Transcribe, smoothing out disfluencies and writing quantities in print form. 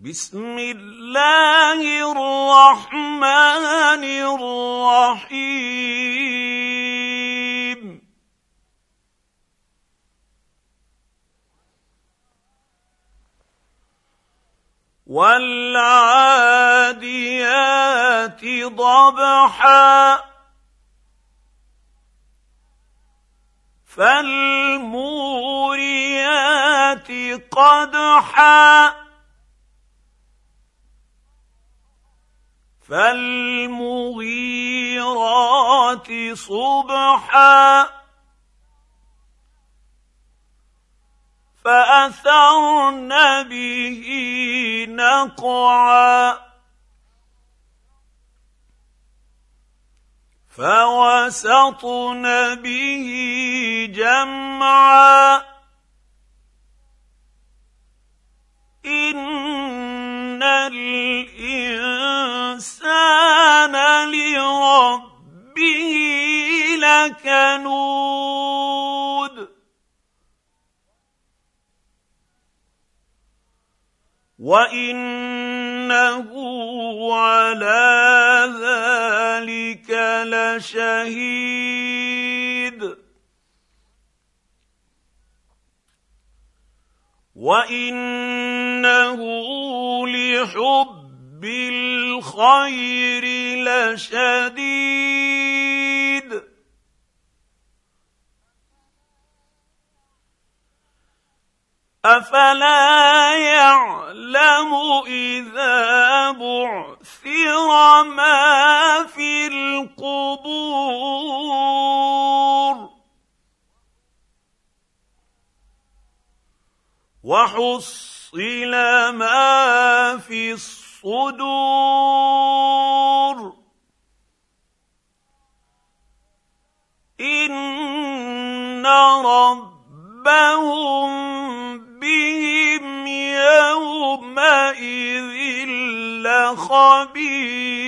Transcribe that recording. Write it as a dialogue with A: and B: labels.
A: بسم الله الرحمن الرحيم والعاديات ضبحا فالموريات قدحا فالمغيرات صبحا فأثرن به نقعا فوسطن به جمعا إن الإنسان لربه لكنود وإنه على ذلك لشهيد وإنه لحب الخير لشديد أفلا يعلم إذا بعثر ما في القبور وحصل ما في الصدور إن ربهم بهم يومئذ لخبير